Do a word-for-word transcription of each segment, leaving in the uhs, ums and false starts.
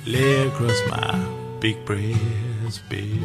lay across my big breast bed.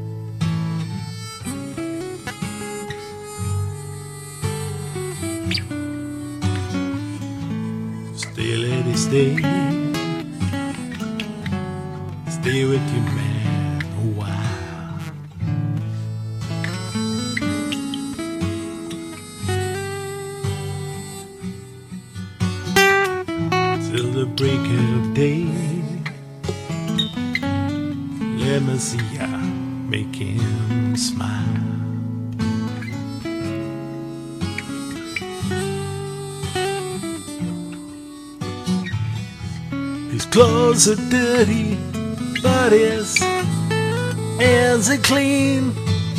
Stay, lady, stay. Stay with your man a while. Till the break of day. Let me see ya make him smile. His clothes are dirty, but his hands are clean.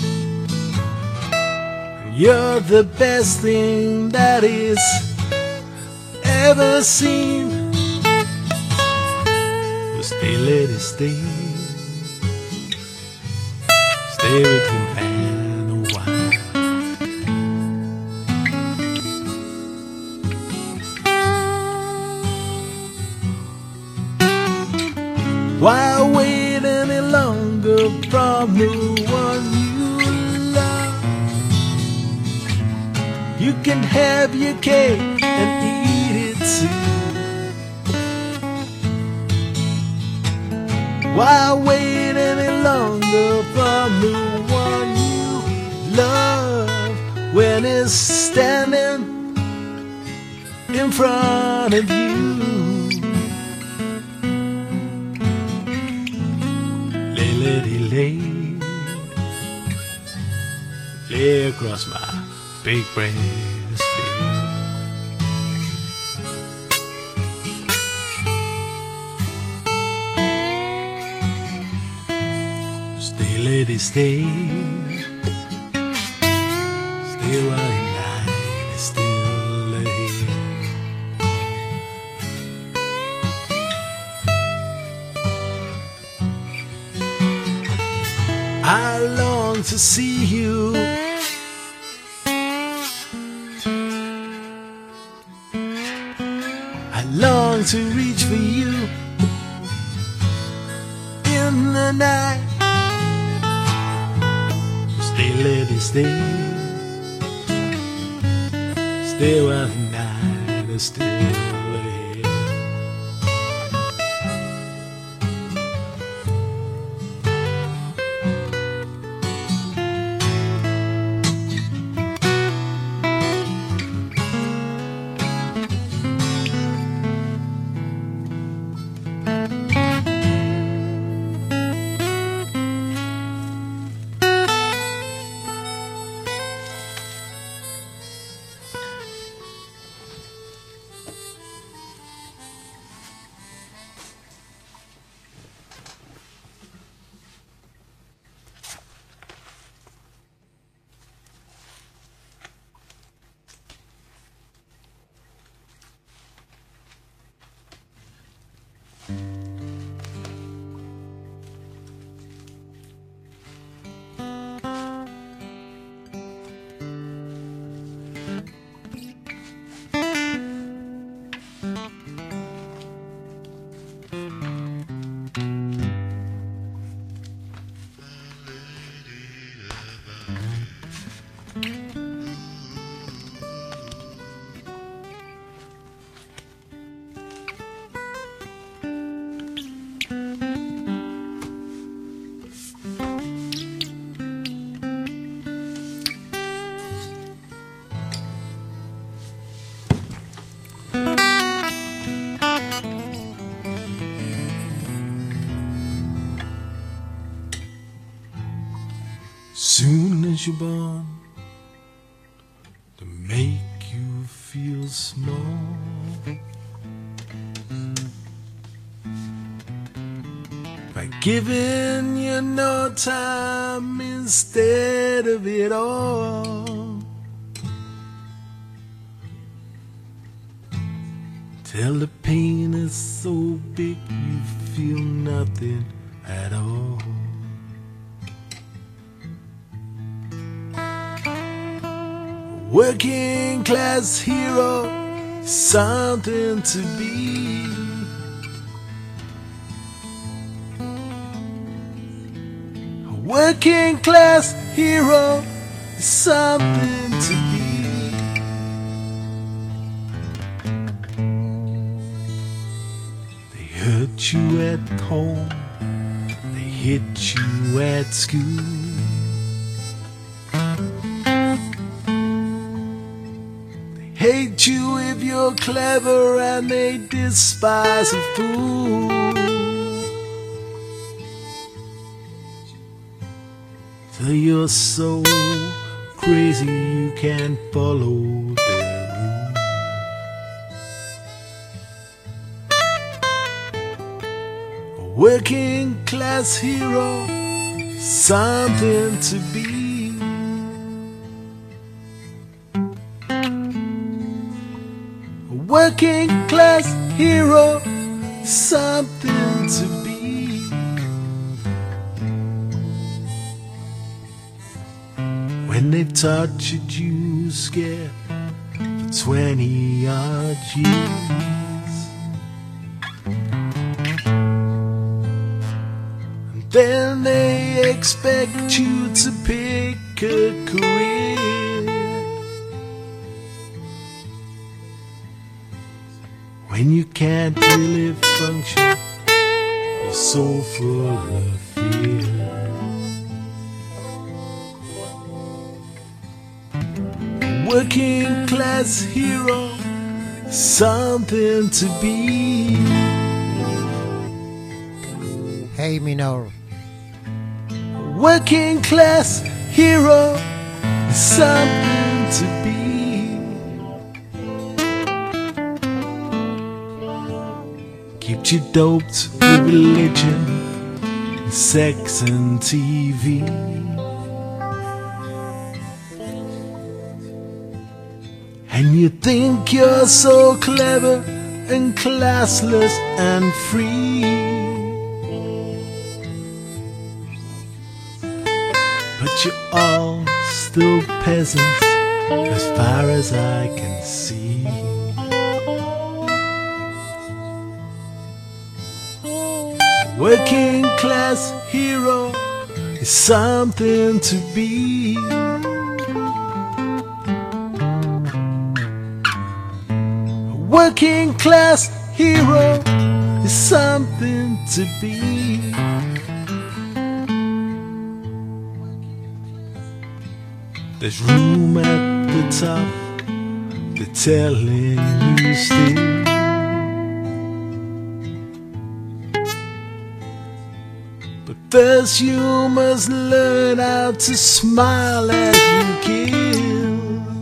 You're the best thing that he's ever seen. Well, stay, lady, stay. Stay with your man a while. Why wait any longer from the one you love? You can have your cake and eat it too. Why wait any longer from the one you love when it's standing in front of you? Lay, lady, lay, lay across my big breast bed. Stay, lady, stay. Stay while your night is still ahead. I long to see you. I long to reach for you in the night. Stay, lady, stay. Stay while the night is still ahead. Soon as you're born, to make you feel small, by giving you no time instead of it all, till the pain is so big you feel nothing at all. Working class hero, something to be. working class hero is something to be. They hurt you at home, they hit you at school. They hate you if you're clever and they despise a fool. Till you're so crazy you can't follow their rules. A working class hero, something to be. A working class hero, something to be. When they've tortured you scared for twenty odd years, and then they expect you to pick a career. When you can't really function, you're so full of fear. Working class hero, something to be. Hey minor. Working class hero, something to be. Keep you doped with religion, sex and T V. And you think you're so clever and classless and free, but you're all still peasants as far as I can see. A working class hero is something to be. Working class hero is something to be. There's room at the top, they're telling you still. But first you must learn how to smile as you kill.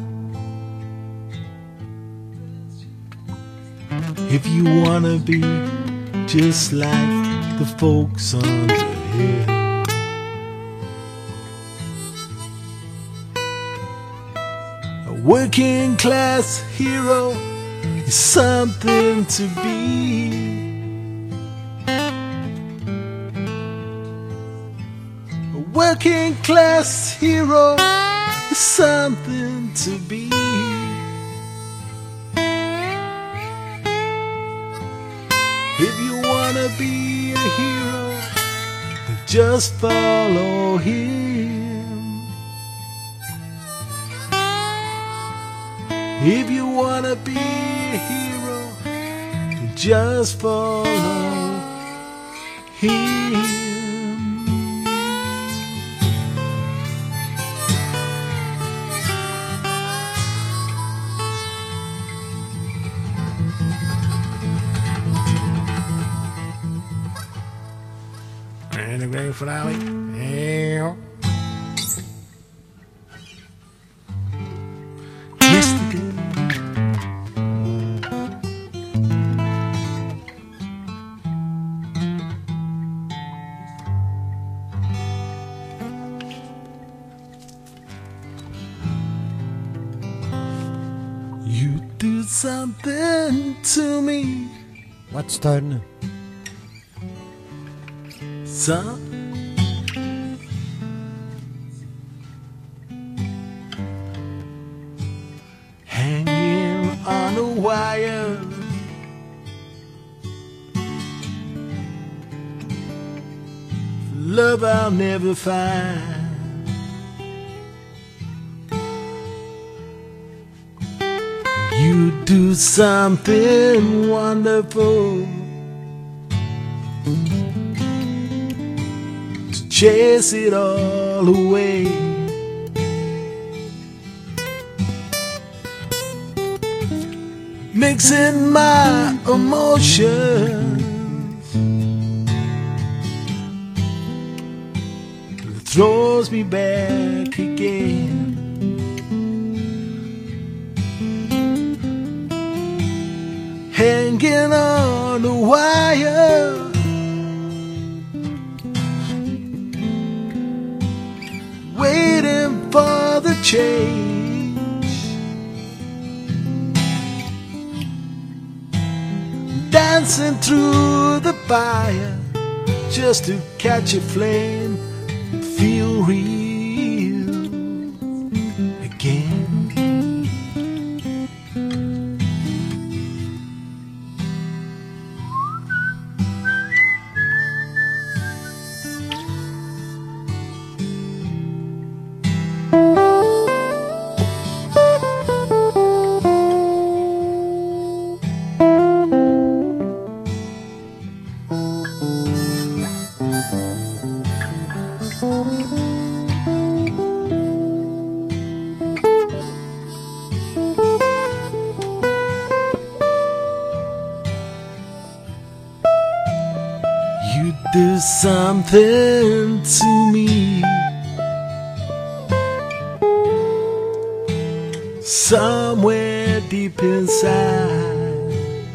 If you wanna be just like the folks on the hill. A working class hero is something to be. A working class hero is something to be. If you wanna be a hero, then just follow him. If you wanna be a hero, then just follow him. And the grand finale. Yeah. Yesterday, you do something to me. What's done? Some hanging on a wire, love I'll never find. You do something wonderful to chase it all away. Mixing my emotions, it throws me back again. Hanging on a wire, waiting for the change, dancing through the fire just to catch a flame and feel real again. You do something to me, somewhere deep inside.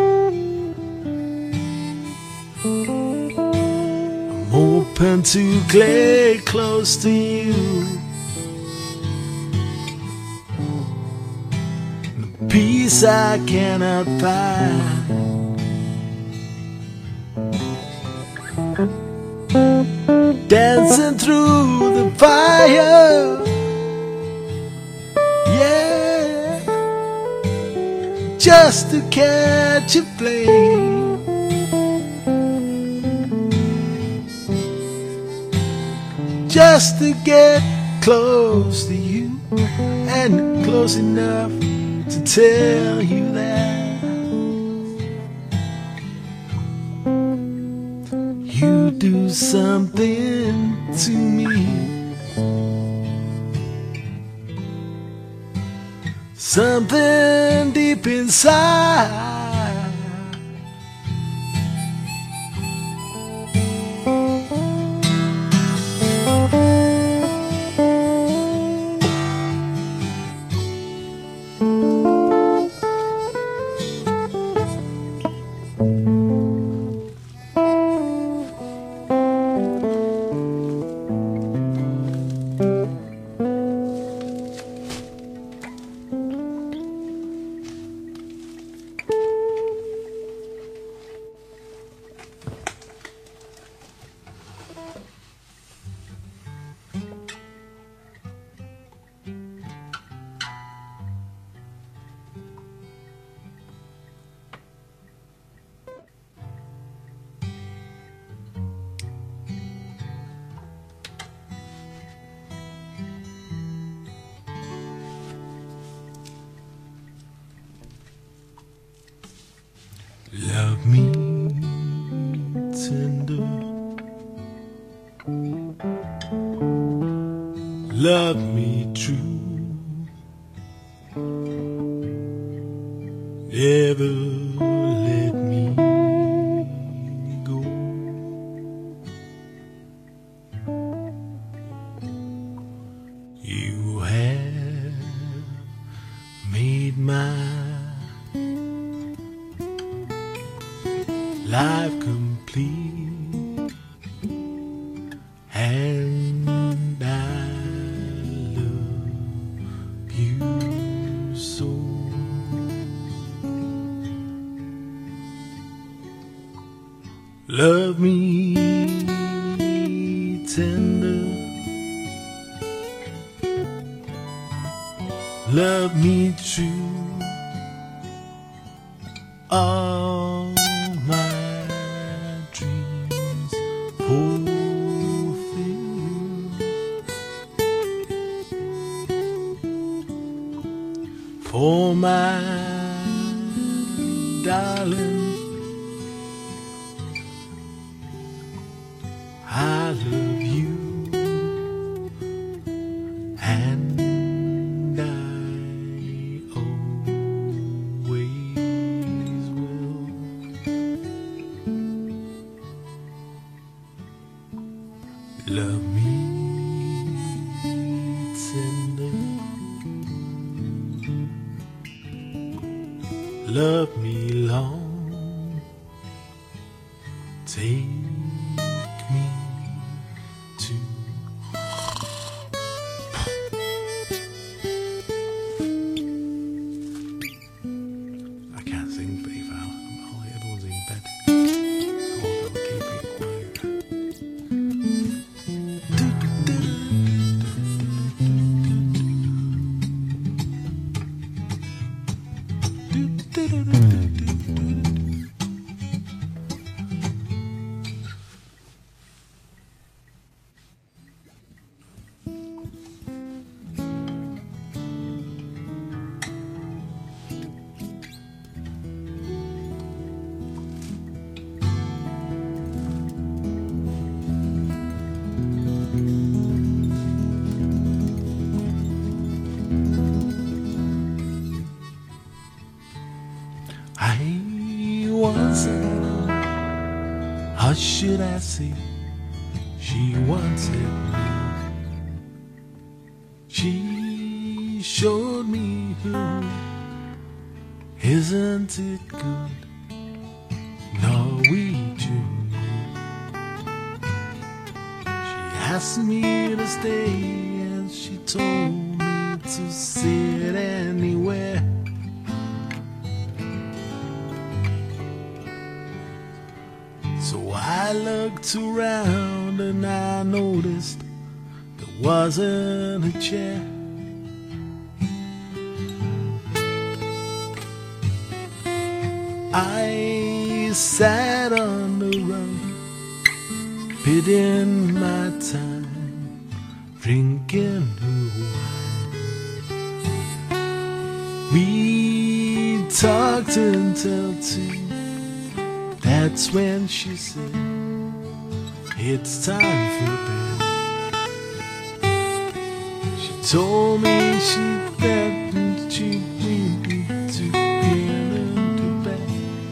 I'm hoping to get close to you, the peace I cannot find. Dancing through the fire, yeah, just to catch a flame, just to get close to you, and close enough to tell you that you do something to me, something deep inside. Love me tender, love me true, never let me go. You have made my life complete, and I love you so. Love me tender, love me true, all my dreams fulfill. my darling, I love you, and I always will. Love me tender, love me long, take me to I can't sing, Beef Al. Everyone's in bed. So I'll keep it quiet. I once said, how should I say, she wanted me. She showed me who, isn't it good, Norwegian. She asked me to stay and she told me to sit anywhere. So I looked around and I noticed there wasn't a chair. I sat on the rug, biding my time, drinking her wine. We talked until two. That's when she said, it's time for bed. She told me she threatened she'd bring me to get into bed.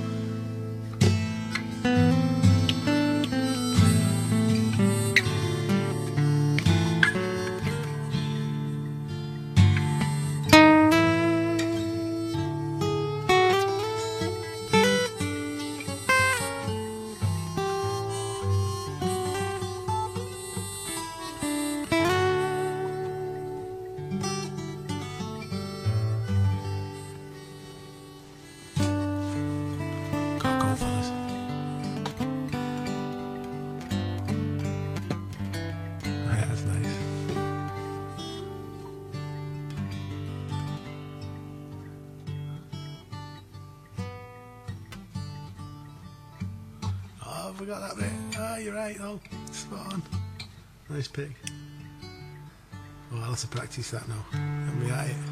I forgot that bit. Ah, oh, you're right though. Spot on. Nice pick. Well, I'll have to practice that now. And we at it.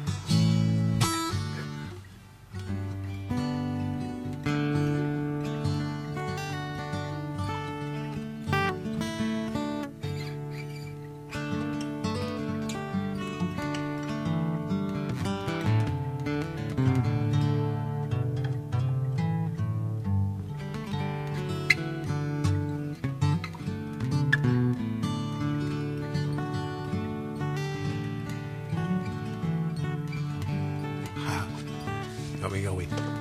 Got me going.